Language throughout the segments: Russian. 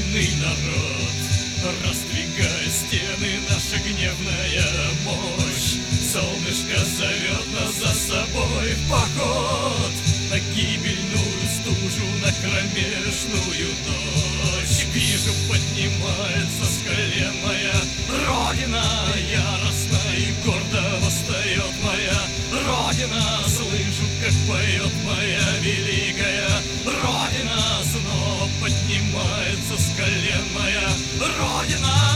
Единый народ, раздвигая стены, наша гневная мощь. Солнышко зовет нас за собой в поход, на гибельную стужу, на кромешную ночь. Вижу, поднимается с колен моя Родина, яростно и гордо восстает моя Родина. Слышу, как поет моя великая Родина, снова поднимается с колен моя Родина.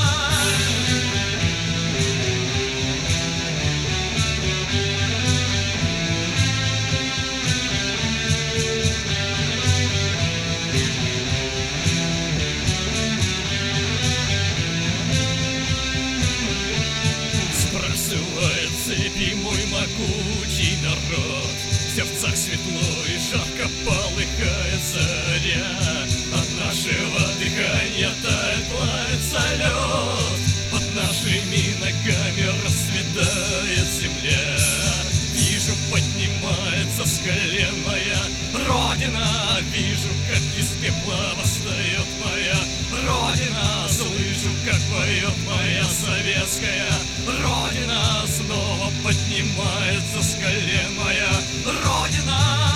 Сбрасывает цепи мой могучий народ, в сердцах светло и жарко полыхает заря. От нашего дыхания тает, плавится лед, под нашими ногами расцветает земля. Вижу, поднимается с колен моя Родина, вижу, как из пепла восстает моя Родина. Слышу, как поет моя советская Родина, снова поднимается с колен моя Родина.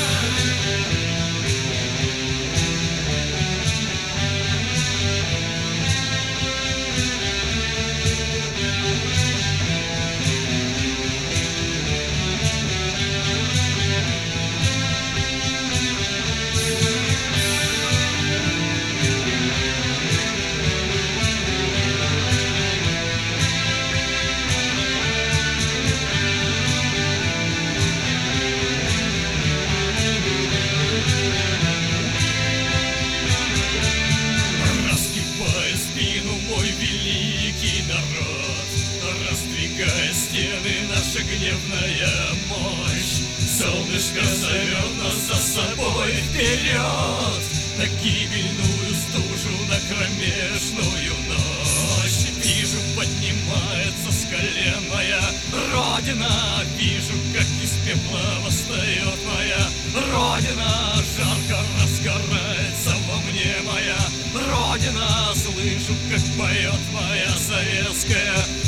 Мой великий народ, раздвигая стены, наша гневная мощь. Солнышко зовет нас за собой вперед, на гибельную стужу, на кромешную ночь. Вижу, поднимается с колен моя Родина, вижу, как из пепла восстает моя Родина. Жарко разгорается во мне моя Родина, слышу, как поет моя советская